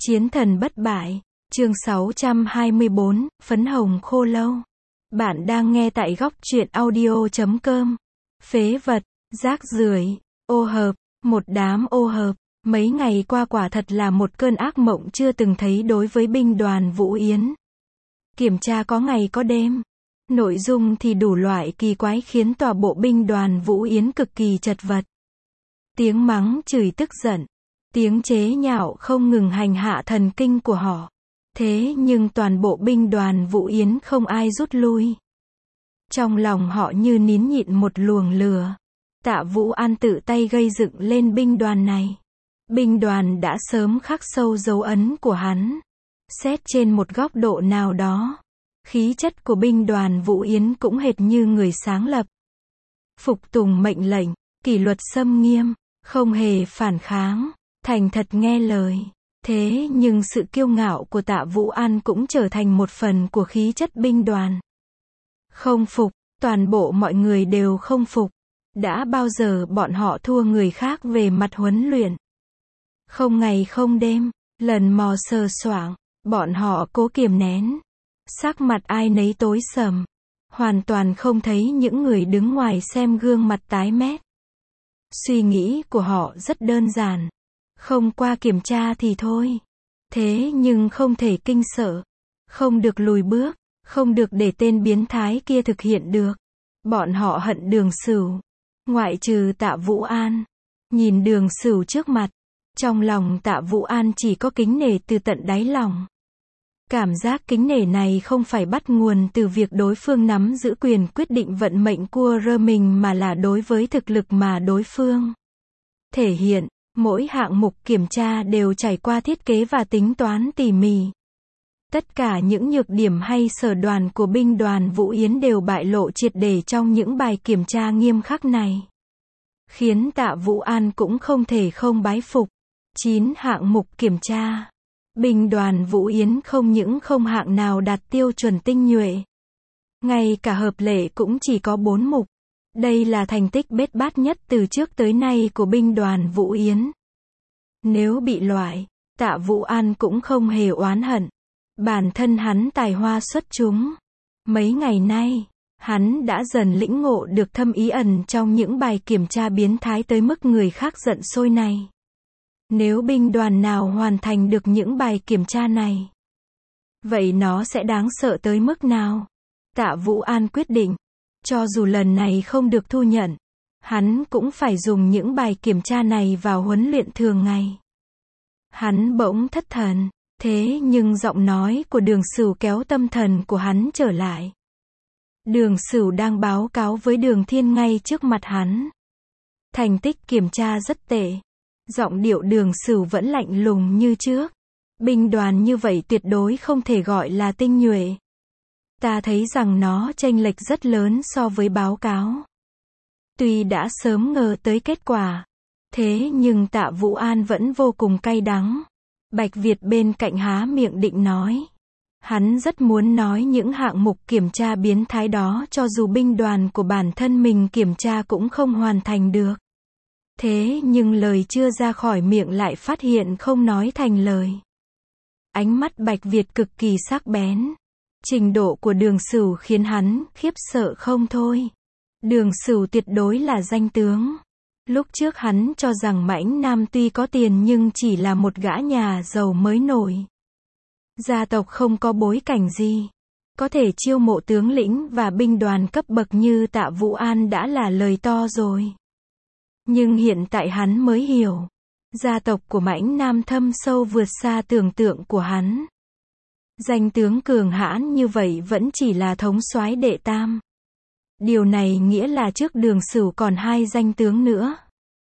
Chiến thần bất bại, chương 624, phấn hồng khô lâu. Bạn đang nghe tại góc truyện audio.com. Phế vật, rác rưởi, ô hợp, một đám ô hợp. Mấy ngày qua quả thật là một cơn ác mộng chưa từng thấy đối với binh đoàn Vũ Yến. Kiểm tra có ngày có đêm. Nội dung thì đủ loại kỳ quái khiến tòa bộ binh đoàn Vũ Yến cực kỳ chật vật. Tiếng mắng chửi tức giận. Tiếng chế nhạo không ngừng hành hạ thần kinh của họ. Thế nhưng toàn bộ binh đoàn Vũ Yến không ai rút lui. Trong lòng họ như nín nhịn một luồng lửa. Tạ Vũ An tự tay gây dựng lên binh đoàn này. Binh đoàn đã sớm khắc sâu dấu ấn của hắn. Xét trên một góc độ nào đó, khí chất của binh đoàn Vũ Yến cũng hệt như người sáng lập. Phục tùng mệnh lệnh, kỷ luật xâm nghiêm, không hề phản kháng, thành thật nghe lời. Thế nhưng sự kiêu ngạo của Tạ Vũ An cũng trở thành một phần của khí chất binh đoàn. Không phục, toàn bộ mọi người đều không phục. Đã bao giờ bọn họ thua người khác về mặt huấn luyện? Không ngày không đêm, lần mò sờ soạng, bọn họ cố kiềm nén. Sắc mặt ai nấy tối sầm. Hoàn toàn không thấy những người đứng ngoài xem gương mặt tái mét. Suy nghĩ của họ rất đơn giản. Không qua kiểm tra thì thôi. Thế nhưng không thể kinh sợ. Không được lùi bước. Không được để tên biến thái kia thực hiện được. Bọn họ hận Đường Sửu. Ngoại trừ Tạ Vũ An. Nhìn Đường Sửu trước mặt. Trong lòng Tạ Vũ An chỉ có kính nể từ tận đáy lòng. Cảm giác kính nể này không phải bắt nguồn từ việc đối phương nắm giữ quyền quyết định vận mệnh của mình mà là đối với thực lực mà đối phương thể hiện. Mỗi hạng mục kiểm tra đều trải qua thiết kế và tính toán tỉ mỉ. Tất cả những nhược điểm hay sở đoàn của binh đoàn Vũ Yến đều bại lộ triệt để trong những bài kiểm tra nghiêm khắc này. Khiến Tạ Vũ An cũng không thể không bái phục. 9 hạng mục kiểm tra. Binh đoàn Vũ Yến không những không hạng nào đạt tiêu chuẩn tinh nhuệ. Ngay cả hợp lệ cũng chỉ có 4 mục. Đây là thành tích bết bát nhất từ trước tới nay của binh đoàn Vũ Yến. Nếu bị loại, Tạ Vũ An cũng không hề oán hận. Bản thân hắn tài hoa xuất chúng. Mấy ngày nay, hắn đã dần lĩnh ngộ được thâm ý ẩn trong những bài kiểm tra biến thái tới mức người khác giận sôi này. Nếu binh đoàn nào hoàn thành được những bài kiểm tra này, vậy nó sẽ đáng sợ tới mức nào? Tạ Vũ An quyết định, cho dù lần này không được thu nhận, hắn cũng phải dùng những bài kiểm tra này vào huấn luyện thường ngày. Hắn bỗng thất thần, thế nhưng giọng nói của Đường Sửu kéo tâm thần của hắn trở lại. Đường Sửu đang báo cáo với Đường Thiên ngay trước mặt hắn. Thành tích kiểm tra rất tệ. Giọng điệu Đường Sửu vẫn lạnh lùng như trước. Binh đoàn như vậy tuyệt đối không thể gọi là tinh nhuệ. Ta thấy rằng nó chênh lệch rất lớn so với báo cáo. Tuy đã sớm ngờ tới kết quả, thế nhưng Tạ Vũ An vẫn vô cùng cay đắng. Bạch Việt bên cạnh há miệng định nói. Hắn rất muốn nói những hạng mục kiểm tra biến thái đó cho dù binh đoàn của bản thân mình kiểm tra cũng không hoàn thành được. Thế nhưng lời chưa ra khỏi miệng lại phát hiện không nói thành lời. Ánh mắt Bạch Việt cực kỳ sắc bén. Trình độ của Đường Sửu khiến hắn khiếp sợ không thôi. Đường Sửu tuyệt đối là danh tướng. Lúc trước hắn cho rằng Mãnh Nam tuy có tiền nhưng chỉ là một gã nhà giàu mới nổi. Gia tộc không có bối cảnh gì. Có thể chiêu mộ tướng lĩnh và binh đoàn cấp bậc như Tạ Vũ An đã là lời to rồi. Nhưng hiện tại hắn mới hiểu. Gia tộc của Mãnh Nam thâm sâu vượt xa tưởng tượng của hắn. Danh tướng cường hãn như vậy vẫn chỉ là thống soái đệ tam. Điều này nghĩa là trước Đường Sửu còn 2 danh tướng nữa.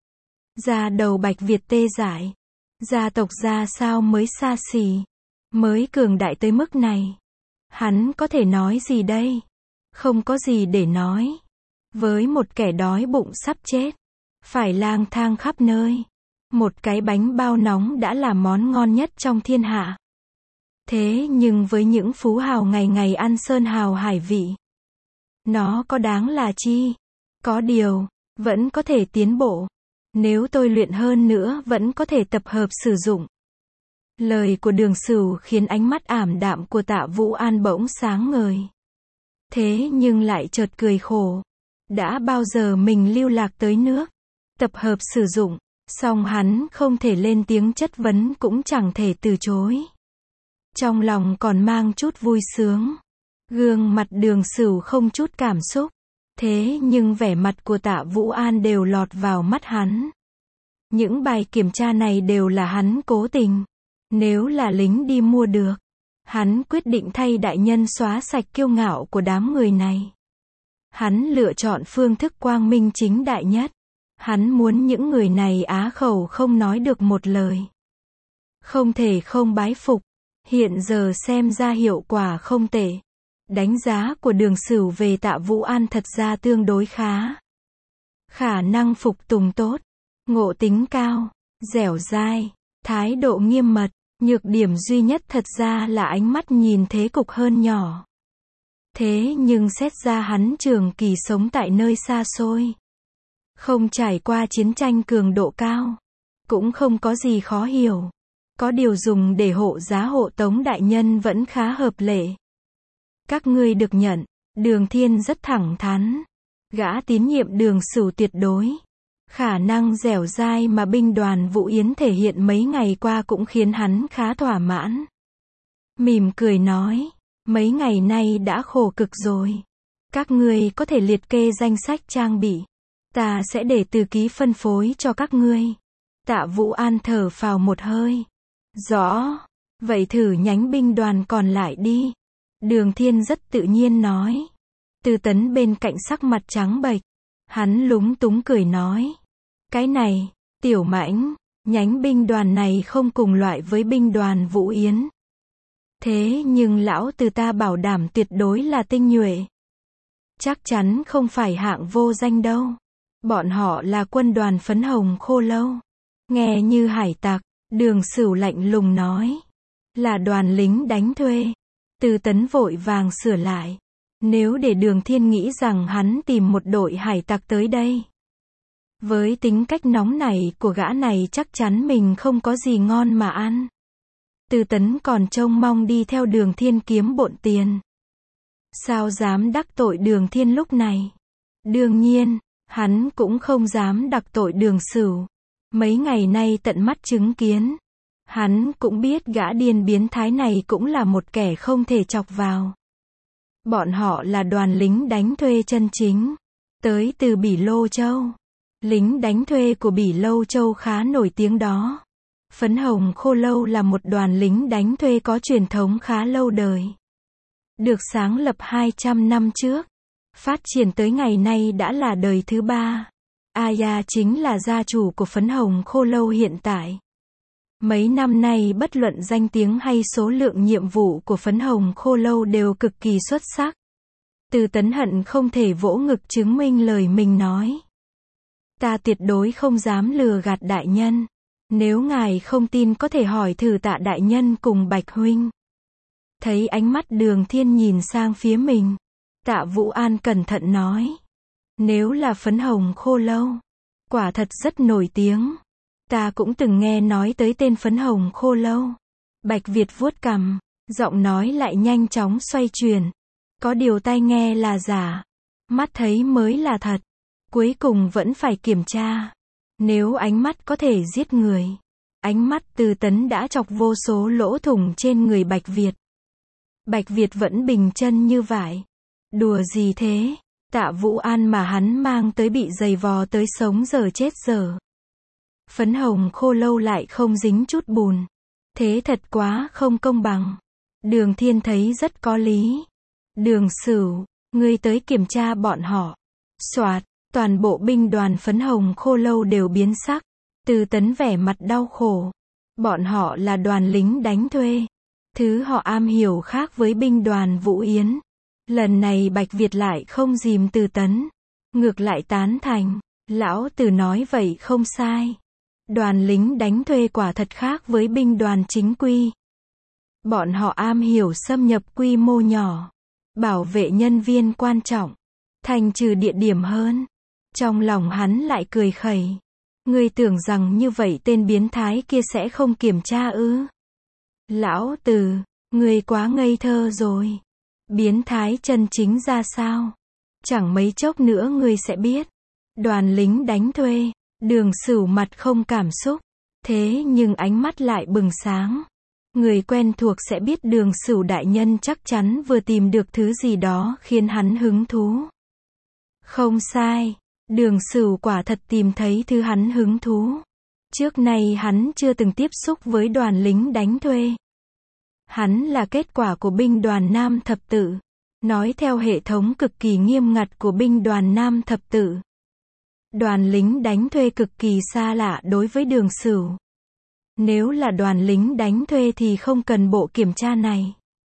Da đầu Bạch Việt tê dại. Gia tộc ra sao mới xa xỉ, mới cường đại tới mức này. Hắn có thể nói gì đây? Không có gì để nói. Với một kẻ đói bụng sắp chết, phải lang thang khắp nơi. Một cái bánh bao nóng đã là món ngon nhất trong thiên hạ. Thế nhưng với những phú hào ngày ngày ăn sơn hào hải vị, nó có đáng là chi? Có điều, vẫn có thể tiến bộ. Nếu tôi luyện hơn nữa vẫn có thể tập hợp sử dụng. Lời của Đường Sửu khiến ánh mắt ảm đạm của Tạ Vũ An bỗng sáng ngời. Thế nhưng lại chợt cười khổ. Đã bao giờ mình lưu lạc tới nước, tập hợp sử dụng, song hắn không thể lên tiếng chất vấn cũng chẳng thể từ chối. Trong lòng còn mang chút vui sướng. Gương mặt Đường Sửu không chút cảm xúc. Thế nhưng vẻ mặt của Tạ Vũ An đều lọt vào mắt hắn. Những bài kiểm tra này đều là hắn cố tình. Nếu là lính đi mua được, hắn quyết định thay đại nhân xóa sạch kiêu ngạo của đám người này. Hắn lựa chọn phương thức quang minh chính đại nhất. Hắn muốn những người này á khẩu không nói được một lời. Không thể không bái phục. Hiện giờ xem ra hiệu quả không tệ. Đánh giá của Đường Sửu về Tạ Vũ An thật ra tương đối khá. Khả năng phục tùng tốt, ngộ tính cao, dẻo dai, thái độ nghiêm mật, nhược điểm duy nhất thật ra là ánh mắt nhìn thế cục hơn nhỏ. Thế nhưng xét ra hắn trường kỳ sống tại nơi xa xôi, không trải qua chiến tranh cường độ cao, cũng không có gì khó hiểu. Có điều dùng để hộ giá hộ tống đại nhân vẫn khá hợp lệ. Các ngươi được nhận, Đường Thiên rất thẳng thắn. Gã tín nhiệm Đường Sửu tuyệt đối. Khả năng dẻo dai mà binh đoàn Vũ Yến thể hiện mấy ngày qua cũng khiến hắn khá thỏa mãn. Mỉm cười nói, mấy ngày nay đã khổ cực rồi. Các ngươi có thể liệt kê danh sách trang bị. Ta sẽ để từ ký phân phối cho các ngươi. Tạ Vũ An thở phào một hơi. Rõ, vậy thử nhánh binh đoàn còn lại đi. Đường Thiên rất tự nhiên nói. Từ Tấn bên cạnh sắc mặt trắng bệch. Hắn lúng túng cười nói. Cái này, Tiểu Mãnh, nhánh binh đoàn này không cùng loại với binh đoàn Vũ Yến. Thế nhưng lão từ ta bảo đảm tuyệt đối là tinh nhuệ. Chắc chắn không phải hạng vô danh đâu. Bọn họ là quân đoàn phấn hồng khô lâu. Nghe như hải tặc, Đường Sửu lạnh lùng nói. Là đoàn lính đánh thuê. Từ Tấn vội vàng sửa lại. Nếu để Đường Thiên nghĩ rằng hắn tìm một đội hải tặc tới đây. Với tính cách nóng nảy của gã này chắc chắn mình không có gì ngon mà ăn. Từ Tấn còn trông mong đi theo Đường Thiên kiếm bộn tiền. Sao dám đắc tội Đường Thiên lúc này? Đương nhiên, hắn cũng không dám đắc tội Đường Sửu. Mấy ngày nay tận mắt chứng kiến. Hắn cũng biết gã điên biến thái này cũng là một kẻ không thể chọc vào. Bọn họ là đoàn lính đánh thuê chân chính. Tới từ Bỉ Lô Châu. Lính đánh thuê của Bỉ Lô Châu khá nổi tiếng đó. Phấn Hồng Khô Lâu là một đoàn lính đánh thuê có truyền thống khá lâu đời. Được sáng lập 200 năm trước. Phát triển tới ngày nay đã là đời thứ 3. Aya chính là gia chủ của Phấn Hồng Khô Lâu hiện tại. Mấy năm nay bất luận danh tiếng hay số lượng nhiệm vụ của Phấn Hồng Khô Lâu đều cực kỳ xuất sắc. Từ Tấn hận không thể vỗ ngực chứng minh lời mình nói. Ta tuyệt đối không dám lừa gạt đại nhân. Nếu ngài không tin có thể hỏi thử Tạ đại nhân cùng Bạch huynh. Thấy ánh mắt Đường Thiên nhìn sang phía mình. Tạ Vũ An cẩn thận nói. Nếu là Phấn Hồng Khô Lâu, quả thật rất nổi tiếng. Ta cũng từng nghe nói tới tên Phấn Hồng Khô Lâu. Bạch Việt vuốt cằm, giọng nói lại nhanh chóng xoay chuyển. Có điều tai nghe là giả, mắt thấy mới là thật. Cuối cùng vẫn phải kiểm tra. Nếu ánh mắt có thể giết người. Ánh mắt Từ Tấn đã chọc vô số lỗ thủng trên người Bạch Việt. Bạch Việt vẫn bình chân như vậy. Đùa gì thế? Tạ Vũ An mà hắn mang tới bị giày vò tới sống giờ chết giờ. Phấn Hồng Khô Lâu lại không dính chút bùn. Thế thật quá không công bằng. Đường Thiên thấy rất có lý. Đường Sửu, ngươi tới kiểm tra bọn họ. Soạt, toàn bộ binh đoàn Phấn Hồng Khô Lâu đều biến sắc. Từ Tấn vẻ mặt đau khổ. Bọn họ là đoàn lính đánh thuê. Thứ họ am hiểu khác với binh đoàn Vũ Yến. Lần này Bạch Việt lại không dìm Từ Tấn. Ngược lại tán thành. Lão Từ nói vậy không sai. Đoàn lính đánh thuê quả thật khác với binh đoàn chính quy. Bọn họ am hiểu xâm nhập quy mô nhỏ. Bảo vệ nhân viên quan trọng. Thành trừ địa điểm hơn. Trong lòng hắn lại cười khẩy. Ngươi tưởng rằng như vậy tên biến thái kia sẽ không kiểm tra ư? Lão Tử, ngươi quá ngây thơ rồi. Biến thái chân chính ra sao? Chẳng mấy chốc nữa ngươi sẽ biết. Đoàn lính đánh thuê, Đường Sửu mặt không cảm xúc, thế nhưng ánh mắt lại bừng sáng. Người quen thuộc sẽ biết Đường Sửu đại nhân chắc chắn vừa tìm được thứ gì đó khiến hắn hứng thú. Không sai, Đường Sửu quả thật tìm thấy thứ hắn hứng thú. Trước nay hắn chưa từng tiếp xúc với đoàn lính đánh thuê. Hắn là kết quả của binh đoàn Nam Thập Tự. Nói theo hệ thống cực kỳ nghiêm ngặt của binh đoàn Nam Thập Tự. Đoàn lính đánh thuê cực kỳ xa lạ đối với Đường Sửu. Nếu là đoàn lính đánh thuê thì không cần bộ kiểm tra này.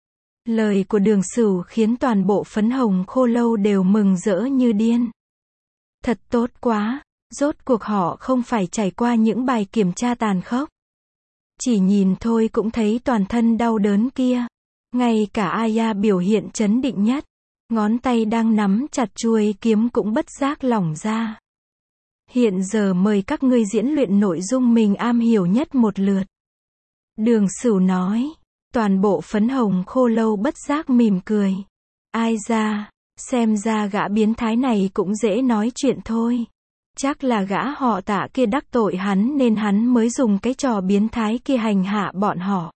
Lời của Đường Sửu khiến toàn bộ phấn hồng khô lâu đều mừng rỡ như điên. Thật tốt quá, rốt cuộc họ không phải trải qua những bài kiểm tra tàn khốc. Chỉ nhìn thôi cũng thấy toàn thân đau đớn kia. Ngay cả Aya biểu hiện trấn định nhất, ngón tay đang nắm chặt chuôi kiếm cũng bất giác lỏng ra. Hiện giờ mời các ngươi diễn luyện nội dung mình am hiểu nhất một lượt. Đường Sửu nói, toàn bộ phấn hồng khô lâu bất giác mỉm cười. Ai ra, xem ra gã biến thái này cũng dễ nói chuyện thôi. Chắc là gã họ Tạ kia đắc tội hắn nên hắn mới dùng cái trò biến thái kia hành hạ bọn họ.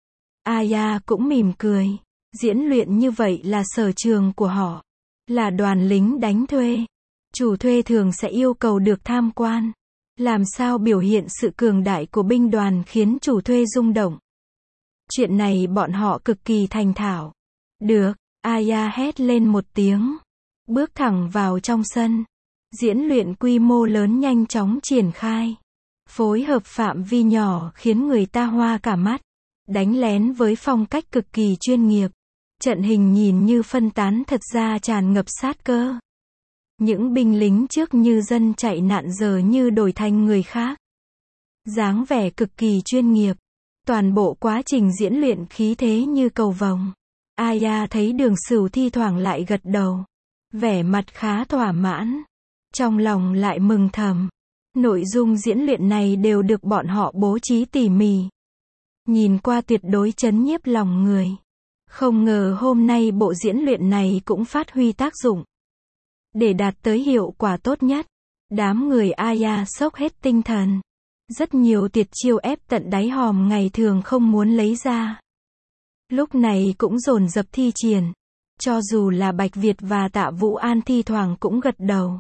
Aya cũng mỉm cười. Diễn luyện như vậy là sở trường của họ. Là đoàn lính đánh thuê. Chủ thuê thường sẽ yêu cầu được tham quan. Làm sao biểu hiện sự cường đại của binh đoàn khiến chủ thuê rung động. Chuyện này bọn họ cực kỳ thành thạo. Được, Aya hét lên một tiếng. Bước thẳng vào trong sân. Diễn luyện quy mô lớn nhanh chóng triển khai. Phối hợp phạm vi nhỏ khiến người ta hoa cả mắt. Đánh lén với phong cách cực kỳ chuyên nghiệp. Trận hình nhìn như phân tán thật ra tràn ngập sát cơ. Những binh lính trước như dân chạy nạn giờ như đổi thành người khác. Dáng vẻ cực kỳ chuyên nghiệp. Toàn bộ quá trình diễn luyện khí thế như cầu vồng. Aya thấy Đường Sửu thi thoảng lại gật đầu. Vẻ mặt khá thỏa mãn. Trong lòng lại mừng thầm. Nội dung diễn luyện này đều được bọn họ bố trí tỉ mỉ. Nhìn qua tuyệt đối chấn nhiếp lòng người. Không ngờ hôm nay bộ diễn luyện này cũng phát huy tác dụng. Để đạt tới hiệu quả tốt nhất, đám người Aya sốc hết tinh thần. Rất nhiều tuyệt chiêu ép tận đáy hòm ngày thường không muốn lấy ra. Lúc này cũng dồn dập thi triển. Cho dù là Bạch Việt và Tạ Vũ An thi thoảng cũng gật đầu.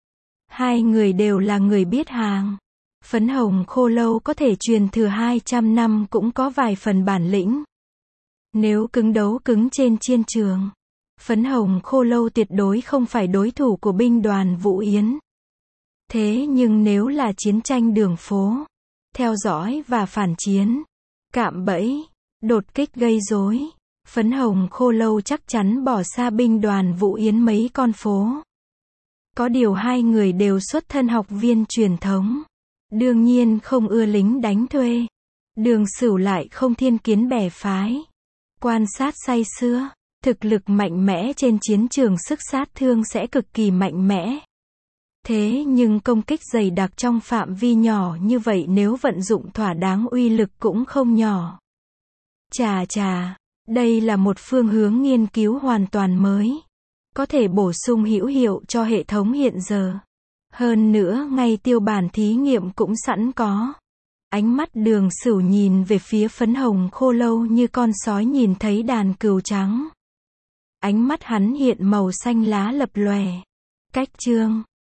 Hai người đều là người biết hàng. Phấn hồng khô lâu có thể truyền thừa 200 năm cũng có vài phần bản lĩnh. Nếu cứng đấu cứng trên chiến trường, phấn hồng khô lâu tuyệt đối không phải đối thủ của binh đoàn Vũ Yến. Thế nhưng nếu là chiến tranh đường phố, theo dõi và phản chiến, cạm bẫy, đột kích gây rối, phấn hồng khô lâu chắc chắn bỏ xa binh đoàn Vũ Yến mấy con phố. Có điều hai người đều xuất thân học viên truyền thống. Đương nhiên không ưa lính đánh thuê. Đường Sửu lại không thiên kiến bè phái. Quan sát say sưa, thực lực mạnh mẽ trên chiến trường sức sát thương sẽ cực kỳ mạnh mẽ. Thế nhưng công kích dày đặc trong phạm vi nhỏ như vậy nếu vận dụng thỏa đáng uy lực cũng không nhỏ. Chà, đây là một phương hướng nghiên cứu hoàn toàn mới. Có thể bổ sung hữu hiệu cho hệ thống hiện giờ. Hơn nữa ngay tiêu bản thí nghiệm cũng sẵn có. Ánh mắt Đường Sửu nhìn về phía phấn hồng khô lâu như con sói nhìn thấy đàn cừu trắng. Ánh mắt hắn hiện màu xanh lá lập lòe. Cách chương